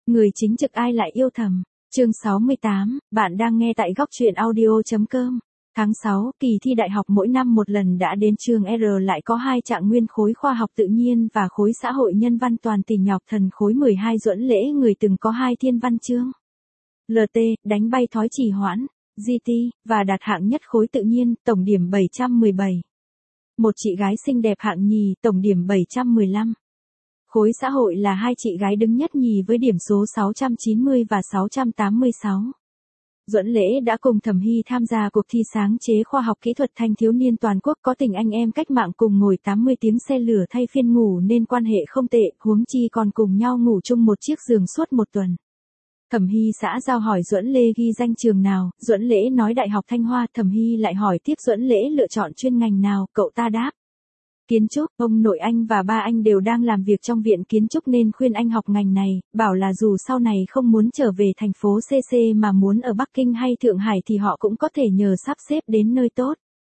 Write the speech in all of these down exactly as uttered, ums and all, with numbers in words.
Người chính trực ai lại yêu thầm. Chương sáu mươi tám, bạn đang nghe tại góc truyện audio.com. Tháng sáu, kỳ thi đại học mỗi năm một lần đã đến, trường R lại có hai trạng nguyên khối khoa học tự nhiên và khối xã hội nhân văn toàn tỉnh nhọc thần khối mười hai Duẫn Lễ người từng có hai thiên văn chương. lờ tê, đánh bay thói trì hoãn, giê tê, và đạt hạng nhất khối tự nhiên, tổng điểm bảy trăm mười bảy. Một chị gái xinh đẹp hạng nhì, tổng điểm bảy trăm mười lăm. Khối xã hội là hai chị gái đứng nhất nhì với điểm số sáu trăm chín mươi và sáu trăm tám mươi sáu. Duẫn Lễ đã cùng Thẩm Hy tham gia cuộc thi sáng chế khoa học kỹ thuật thanh thiếu niên toàn quốc, có tình anh em cách mạng cùng ngồi tám mươi tiếng xe lửa thay phiên ngủ nên quan hệ không tệ, huống chi còn cùng nhau ngủ chung một chiếc giường suốt một tuần. Thẩm Hy xã giao hỏi Duẫn Lễ ghi danh trường nào, Duẫn Lễ nói Đại học Thanh Hoa, Thẩm Hy lại hỏi tiếp Duẫn Lễ lựa chọn chuyên ngành nào, cậu ta đáp. Kiến trúc, ông nội anh và ba anh đều đang làm việc trong viện kiến trúc nên khuyên anh học ngành này, bảo là dù sau này không muốn trở về thành phố xê xê mà muốn ở Bắc Kinh hay Thượng Hải thì họ cũng có thể nhờ sắp xếp đến nơi tốt.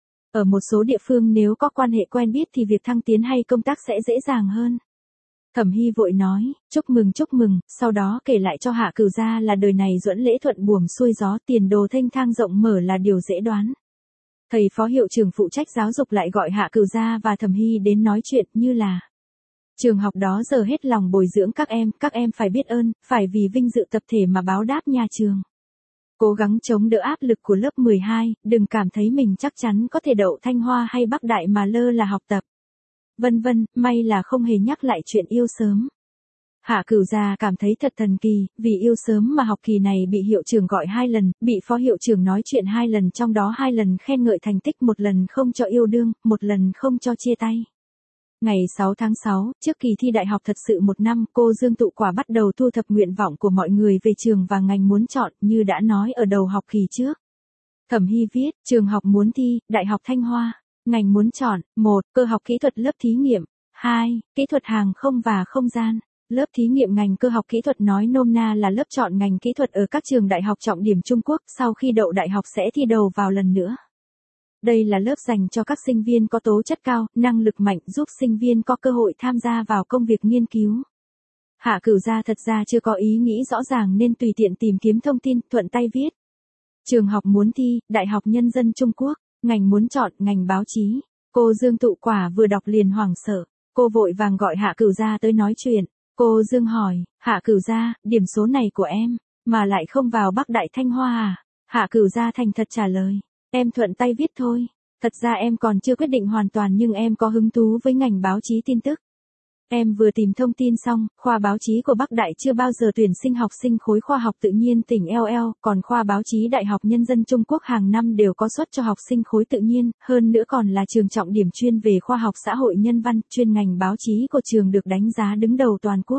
Ở một số địa phương nếu có quan hệ quen biết thì việc thăng tiến hay công tác sẽ dễ dàng hơn. Thẩm Hy vội nói, chúc mừng chúc mừng, sau đó kể lại cho Hạ Cửu gia là đời này Duẫn Lễ thuận buồm xuôi gió, tiền đồ thênh thang rộng mở là điều dễ đoán. Thầy phó hiệu trưởng phụ trách giáo dục lại gọi Hạ Cửu gia và Thẩm Hy đến nói chuyện như là trường học đó giờ hết lòng bồi dưỡng các em, các em phải biết ơn, phải vì vinh dự tập thể mà báo đáp nhà trường. Cố gắng chống đỡ áp lực của lớp mười hai, đừng cảm thấy mình chắc chắn có thể đậu Thanh Hoa hay Bắc Đại mà lơ là học tập. Vân vân, may là không hề nhắc lại chuyện yêu sớm. Hạ Cửu gia cảm thấy thật thần kỳ, vì yêu sớm mà học kỳ này bị hiệu trưởng gọi hai lần, bị phó hiệu trưởng nói chuyện hai lần, trong đó hai lần khen ngợi thành tích, một lần không cho yêu đương, một lần không cho chia tay. Ngày sáu tháng sáu, trước kỳ thi đại học thật sự một năm, cô Dương Tụ Quả bắt đầu thu thập nguyện vọng của mọi người về trường và ngành muốn chọn, như đã nói ở đầu học kỳ trước. Thẩm Hy viết, trường học muốn thi, Đại học Thanh Hoa. Ngành muốn chọn, một. Cơ học kỹ thuật lớp thí nghiệm, hai. Kỹ thuật hàng không và không gian. Lớp thí nghiệm ngành cơ học kỹ thuật nói nôm na là lớp chọn ngành kỹ thuật ở các trường đại học trọng điểm Trung Quốc, sau khi đậu đại học sẽ thi đầu vào lần nữa. Đây là lớp dành cho các sinh viên có tố chất cao, năng lực mạnh, giúp sinh viên có cơ hội tham gia vào công việc nghiên cứu. Hạ Cửu gia thật ra chưa có ý nghĩ rõ ràng nên tùy tiện tìm kiếm thông tin, thuận tay viết. Trường học muốn thi, Đại học Nhân dân Trung Quốc, ngành muốn chọn, ngành báo chí. Cô Dương Tụ Quả vừa đọc liền hoảng sợ, cô vội vàng gọi Hạ Cửu gia tới nói chuyện. Cô Dương hỏi, Hạ Cửu gia, điểm số này của em, mà lại không vào Bắc Đại Thanh Hoa à? Hạ Cửu gia thành thật trả lời, em thuận tay viết thôi, thật ra em còn chưa quyết định hoàn toàn nhưng em có hứng thú với ngành báo chí tin tức. Em vừa tìm thông tin xong, khoa báo chí của Bắc Đại chưa bao giờ tuyển sinh học sinh khối khoa học tự nhiên tỉnh L L, còn khoa báo chí Đại học Nhân dân Trung Quốc hàng năm đều có suất cho học sinh khối tự nhiên, hơn nữa còn là trường trọng điểm chuyên về khoa học xã hội nhân văn, chuyên ngành báo chí của trường được đánh giá đứng đầu toàn quốc.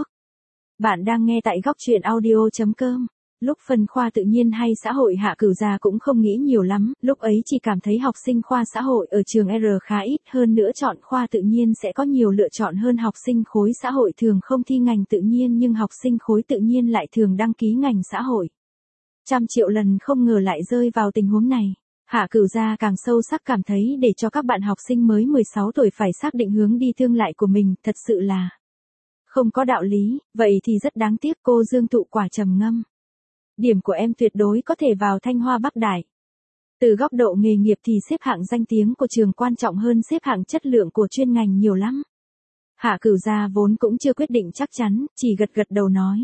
Bạn đang nghe tại góc truyện audio.com. Lúc phân khoa tự nhiên hay xã hội Hạ Cửu gia cũng không nghĩ nhiều lắm, lúc ấy chỉ cảm thấy học sinh khoa xã hội ở trường R khá ít, hơn nữa chọn khoa tự nhiên sẽ có nhiều lựa chọn hơn học sinh khối xã hội thường không thi ngành tự nhiên nhưng học sinh khối tự nhiên lại thường đăng ký ngành xã hội. Trăm triệu lần không ngờ lại rơi vào tình huống này. Hạ Cửu gia càng sâu sắc cảm thấy để cho các bạn học sinh mới mười sáu tuổi phải xác định hướng đi tương lai của mình, thật sự là không có đạo lý, vậy thì rất đáng tiếc. Cô Dương Tụ Quả trầm ngâm. Điểm của em tuyệt đối có thể vào Thanh Hoa Bắc Đại. Từ góc độ nghề nghiệp thì xếp hạng danh tiếng của trường quan trọng hơn xếp hạng chất lượng của chuyên ngành nhiều lắm. Hạ Cửu gia vốn cũng chưa quyết định chắc chắn, chỉ gật gật đầu nói.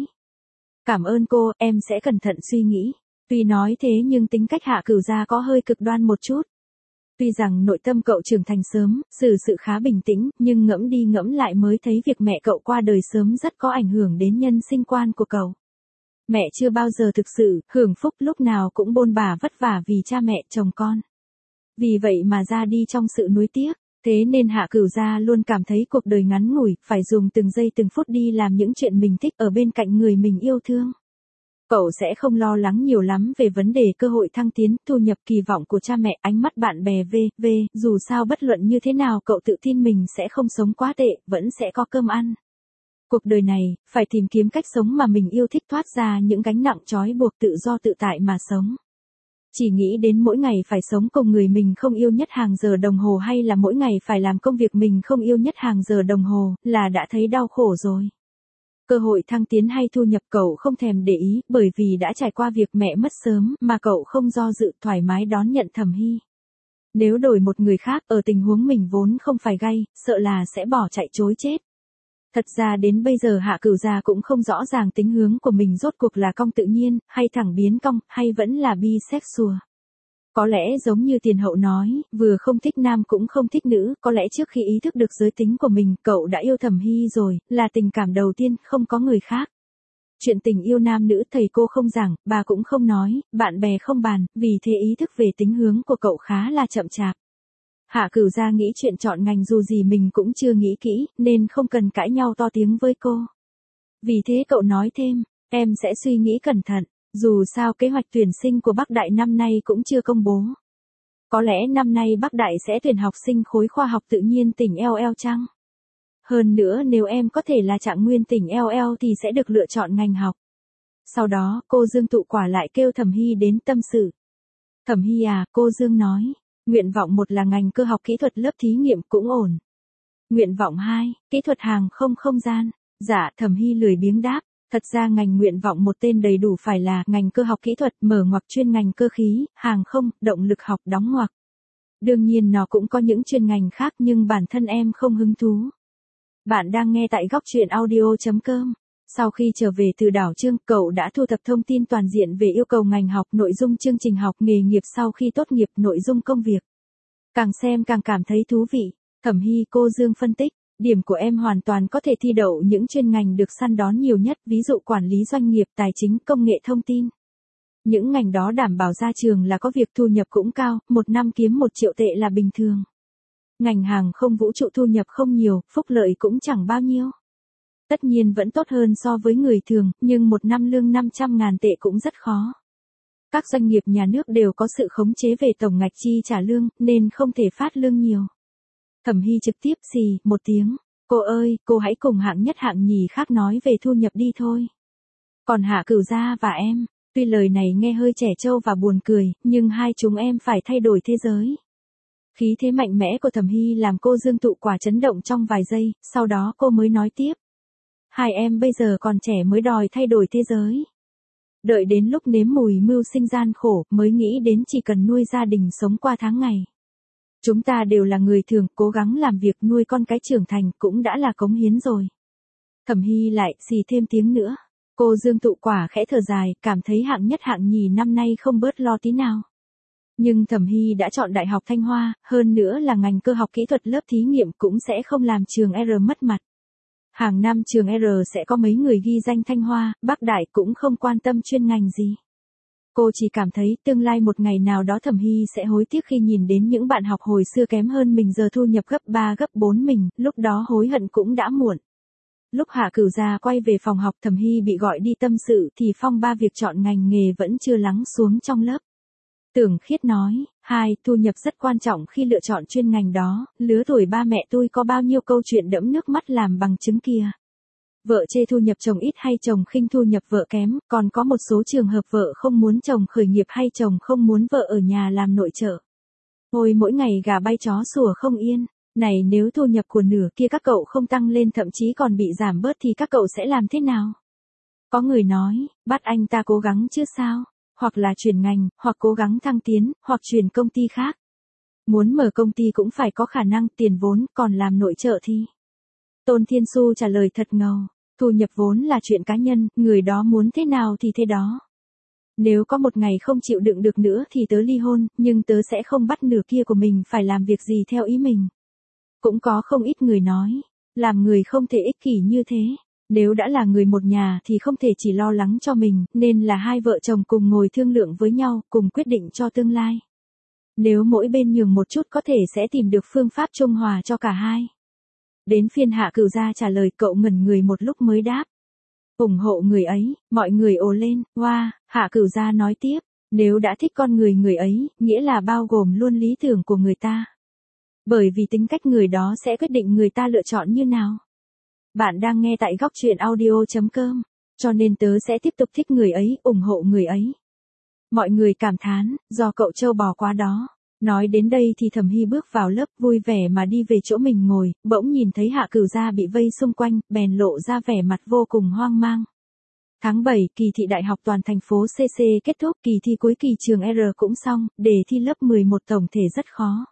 Cảm ơn cô, em sẽ cẩn thận suy nghĩ. Tuy nói thế nhưng tính cách Hạ Cửu gia có hơi cực đoan một chút. Tuy rằng nội tâm cậu trưởng thành sớm, xử sự khá bình tĩnh, nhưng ngẫm đi ngẫm lại mới thấy việc mẹ cậu qua đời sớm rất có ảnh hưởng đến nhân sinh quan của cậu. Mẹ chưa bao giờ thực sự hưởng phúc, lúc nào cũng bôn bà vất vả vì cha mẹ chồng con. Vì vậy mà ra đi trong sự nuối tiếc, thế nên Hạ Cửu gia luôn cảm thấy cuộc đời ngắn ngủi, phải dùng từng giây từng phút đi làm những chuyện mình thích ở bên cạnh người mình yêu thương. Cậu sẽ không lo lắng nhiều lắm về vấn đề cơ hội thăng tiến, thu nhập, kỳ vọng của cha mẹ, ánh mắt bạn bè v v dù sao bất luận như thế nào cậu tự tin mình sẽ không sống quá tệ, vẫn sẽ có cơm ăn. Cuộc đời này, phải tìm kiếm cách sống mà mình yêu thích, thoát ra những gánh nặng trói buộc, tự do tự tại mà sống. Chỉ nghĩ đến mỗi ngày phải sống cùng người mình không yêu nhất hàng giờ đồng hồ hay là mỗi ngày phải làm công việc mình không yêu nhất hàng giờ đồng hồ, là đã thấy đau khổ rồi. Cơ hội thăng tiến hay thu nhập cậu không thèm để ý, bởi vì đã trải qua việc mẹ mất sớm mà cậu không do dự thoải mái đón nhận Thẩm Hy. Nếu đổi một người khác ở tình huống mình vốn không phải gay, sợ là sẽ bỏ chạy chối chết. Thật ra đến bây giờ Hạ Cửu Gia cũng không rõ ràng tính hướng của mình rốt cuộc là cong tự nhiên, hay thẳng biến cong, hay vẫn là bisexual. Có lẽ giống như tiền hậu nói, vừa không thích nam cũng không thích nữ, có lẽ trước khi ý thức được giới tính của mình, cậu đã yêu Thẩm Hy rồi, là tình cảm đầu tiên, không có người khác. Chuyện tình yêu nam nữ thầy cô không giảng, bà cũng không nói, bạn bè không bàn, vì thế ý thức về tính hướng của cậu khá là chậm chạp. Hạ Cửu Gia nghĩ chuyện chọn ngành dù gì mình cũng chưa nghĩ kỹ, nên không cần cãi nhau to tiếng với cô. Vì thế cậu nói thêm, em sẽ suy nghĩ cẩn thận, dù sao kế hoạch tuyển sinh của Bắc Đại năm nay cũng chưa công bố. Có lẽ năm nay Bắc Đại sẽ tuyển học sinh khối khoa học tự nhiên tỉnh L L chăng? Hơn nữa nếu em có thể là trạng nguyên tỉnh L L thì sẽ được lựa chọn ngành học. Sau đó, cô Dương tụ quả lại kêu Thẩm Hy đến tâm sự. Thẩm Hy à, cô Dương nói. Nguyện vọng một là ngành cơ học kỹ thuật lớp thí nghiệm cũng ổn. Nguyện vọng hai, kỹ thuật hàng không không gian. Dạ, Thẩm Hy lười biếng đáp. Thật ra ngành nguyện vọng một tên đầy đủ phải là ngành cơ học kỹ thuật mở ngoặc chuyên ngành cơ khí, hàng không, động lực học đóng ngoặc. Đương nhiên nó cũng có những chuyên ngành khác nhưng bản thân em không hứng thú. Bạn đang nghe tại góc truyện audio chấm com. Sau khi trở về từ đảo Trương, cậu đã thu thập thông tin toàn diện về yêu cầu ngành học, nội dung chương trình học, nghề nghiệp sau khi tốt nghiệp, nội dung công việc. Càng xem càng cảm thấy thú vị. Thẩm Hy, cô Dương phân tích, điểm của em hoàn toàn có thể thi đậu những chuyên ngành được săn đón nhiều nhất, ví dụ quản lý doanh nghiệp, tài chính, công nghệ thông tin. Những ngành đó đảm bảo ra trường là có việc, thu nhập cũng cao, một năm kiếm một triệu tệ là bình thường. Ngành hàng không vũ trụ thu nhập không nhiều, phúc lợi cũng chẳng bao nhiêu. Tất nhiên vẫn tốt hơn so với người thường, nhưng một năm lương năm trăm ngàn tệ cũng rất khó. Các doanh nghiệp nhà nước đều có sự khống chế về tổng ngạch chi trả lương, nên không thể phát lương nhiều. Thẩm Hy trực tiếp xì một tiếng, cô ơi, cô hãy cùng hạng nhất hạng nhì khác nói về thu nhập đi thôi. Còn Hạ Cửu Gia và em, tuy lời này nghe hơi trẻ trâu và buồn cười, nhưng hai chúng em phải thay đổi thế giới. Khí thế mạnh mẽ của Thẩm Hy làm cô Dương tụ quả chấn động trong vài giây, sau đó cô mới nói tiếp. Hai em bây giờ còn trẻ mới đòi thay đổi thế giới. Đợi đến lúc nếm mùi mưu sinh gian khổ mới nghĩ đến chỉ cần nuôi gia đình sống qua tháng ngày. Chúng ta đều là người thường, cố gắng làm việc nuôi con cái trưởng thành cũng đã là cống hiến rồi. Thẩm Hy lại xì thêm tiếng nữa. Cô Dương tụ quả khẽ thở dài, cảm thấy hạng nhất hạng nhì năm nay không bớt lo tí nào. Nhưng Thẩm Hy đã chọn Đại học Thanh Hoa, hơn nữa là ngành cơ học kỹ thuật lớp thí nghiệm cũng sẽ không làm trường R mất mặt. Hàng năm trường R sẽ có mấy người ghi danh Thanh Hoa, Bắc Đại cũng không quan tâm chuyên ngành gì. Cô chỉ cảm thấy tương lai một ngày nào đó Thẩm Hy sẽ hối tiếc khi nhìn đến những bạn học hồi xưa kém hơn mình giờ thu nhập gấp ba gấp bốn mình, lúc đó hối hận cũng đã muộn. Lúc Hạ Cửu Gia quay về phòng học Thẩm Hy bị gọi đi tâm sự thì phong ba việc chọn ngành nghề vẫn chưa lắng xuống trong lớp. Tưởng Khiết nói, hai, thu nhập rất quan trọng khi lựa chọn chuyên ngành đó, lứa tuổi ba mẹ tôi có bao nhiêu câu chuyện đẫm nước mắt làm bằng chứng kìa. Vợ chê thu nhập chồng ít hay chồng khinh thu nhập vợ kém, còn có một số trường hợp vợ không muốn chồng khởi nghiệp hay chồng không muốn vợ ở nhà làm nội trợ. Ôi mỗi ngày gà bay chó sủa không yên, này nếu thu nhập của nửa kia các cậu không tăng lên thậm chí còn bị giảm bớt thì các cậu sẽ làm thế nào? Có người nói, bắt anh ta cố gắng chứ sao? Hoặc là chuyển ngành, hoặc cố gắng thăng tiến, hoặc chuyển công ty khác. Muốn mở công ty cũng phải có khả năng tiền vốn, còn làm nội trợ thì. Tôn Thiên Xu trả lời thật ngầu, thu nhập vốn là chuyện cá nhân, người đó muốn thế nào thì thế đó. Nếu có một ngày không chịu đựng được nữa thì tớ ly hôn, nhưng tớ sẽ không bắt nửa kia của mình phải làm việc gì theo ý mình. Cũng có không ít người nói, làm người không thể ích kỷ như thế. Nếu đã là người một nhà thì không thể chỉ lo lắng cho mình, nên là hai vợ chồng cùng ngồi thương lượng với nhau, cùng quyết định cho tương lai. Nếu mỗi bên nhường một chút có thể sẽ tìm được phương pháp trung hòa cho cả hai. Đến phiên Hạ Cửu Gia trả lời cậu ngẩn người một lúc mới đáp. ủng hộ người ấy, mọi người ồ lên, wow, Hạ Cửu Gia nói tiếp, nếu đã thích con người người ấy, nghĩa là bao gồm luôn lý tưởng của người ta. Bởi vì tính cách người đó sẽ quyết định người ta lựa chọn như nào. Bạn đang nghe tại góc truyện audio chấm com, cho nên tớ sẽ tiếp tục thích người ấy, ủng hộ người ấy. Mọi người cảm thán, do cậu trâu bò quá đó. Nói đến đây thì Thẩm Hy bước vào lớp vui vẻ mà đi về chỗ mình ngồi, bỗng nhìn thấy Hạ Cửu gia bị vây xung quanh, bèn lộ ra vẻ mặt vô cùng hoang mang. Tháng bảy, kỳ thi đại học toàn thành phố xê xê kết thúc, kỳ thi cuối kỳ trường R cũng xong, đề thi lớp mười một tổng thể rất khó.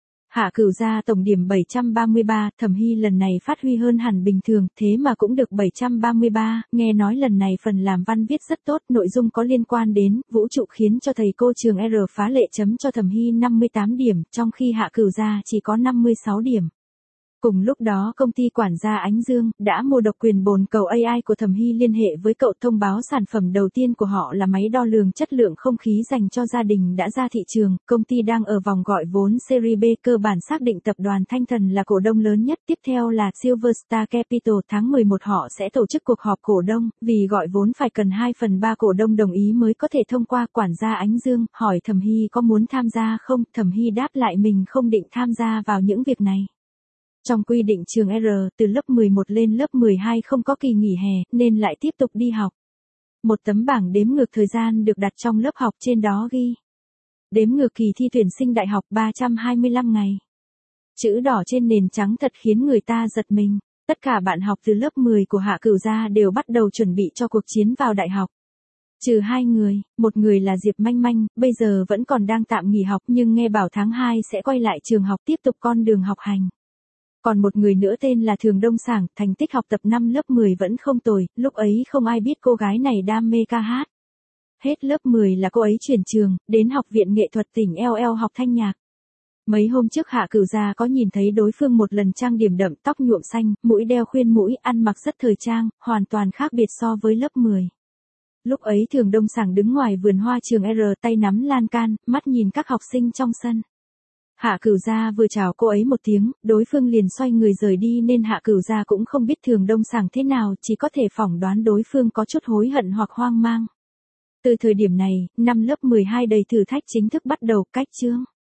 Hạ Cửu gia tổng điểm bảy trăm ba mươi ba, Thẩm Hy lần này phát huy hơn hẳn bình thường, thế mà cũng được bảy trăm ba mươi ba, nghe nói lần này phần làm văn viết rất tốt, nội dung có liên quan đến vũ trụ khiến cho thầy cô trường R phá lệ chấm cho Thẩm Hy năm mươi tám điểm, trong khi Hạ Cửu gia chỉ có năm mươi sáu điểm. Cùng lúc đó công ty quản gia Ánh Dương đã mua độc quyền bồn cầu a i của Thẩm Hy liên hệ với cậu thông báo sản phẩm đầu tiên của họ là máy đo lường chất lượng không khí dành cho gia đình đã ra thị trường. Công ty đang ở vòng gọi vốn Series B, cơ bản xác định tập đoàn Thanh Thần là cổ đông lớn nhất, tiếp theo là Silver Star Capital. Tháng mười một họ sẽ tổ chức cuộc họp cổ đông, vì gọi vốn phải cần hai phần ba cổ đông đồng ý mới có thể thông qua. Quản gia Ánh Dương hỏi Thẩm Hy có muốn tham gia không, Thẩm Hy đáp lại mình không định tham gia vào những việc này. Trong quy định trường R, từ lớp mười một lên lớp mười hai không có kỳ nghỉ hè, nên lại tiếp tục đi học. Một tấm bảng đếm ngược thời gian được đặt trong lớp học, trên đó ghi đếm ngược kỳ thi tuyển sinh đại học ba trăm hai mươi lăm ngày. Chữ đỏ trên nền trắng thật khiến người ta giật mình. Tất cả bạn học từ lớp mười của Hạ Cửu gia đều bắt đầu chuẩn bị cho cuộc chiến vào đại học. Trừ hai người, một người là Diệp Manh Manh, bây giờ vẫn còn đang tạm nghỉ học nhưng nghe bảo tháng hai sẽ quay lại trường học tiếp tục con đường học hành. Còn một người nữa tên là Thường Đông Sảng, thành tích học tập năm lớp mười vẫn không tồi, lúc ấy không ai biết cô gái này đam mê ca hát. Hết lớp mười là cô ấy chuyển trường, đến Học viện Nghệ thuật tỉnh L L học thanh nhạc. Mấy hôm trước Hạ Cửu gia có nhìn thấy đối phương một lần trang điểm đậm, tóc nhuộm xanh, mũi đeo khuyên mũi, ăn mặc rất thời trang, hoàn toàn khác biệt so với lớp mười. Lúc ấy Thường Đông Sảng đứng ngoài vườn hoa trường R, tay nắm lan can, mắt nhìn các học sinh trong sân. Hạ Cửu gia vừa chào cô ấy một tiếng, đối phương liền xoay người rời đi nên Hạ Cửu gia cũng không biết Thường Đông Sảng thế nào, chỉ có thể phỏng đoán đối phương có chút hối hận hoặc hoang mang. Từ thời điểm này, năm lớp mười hai đầy thử thách chính thức bắt đầu, cách chương.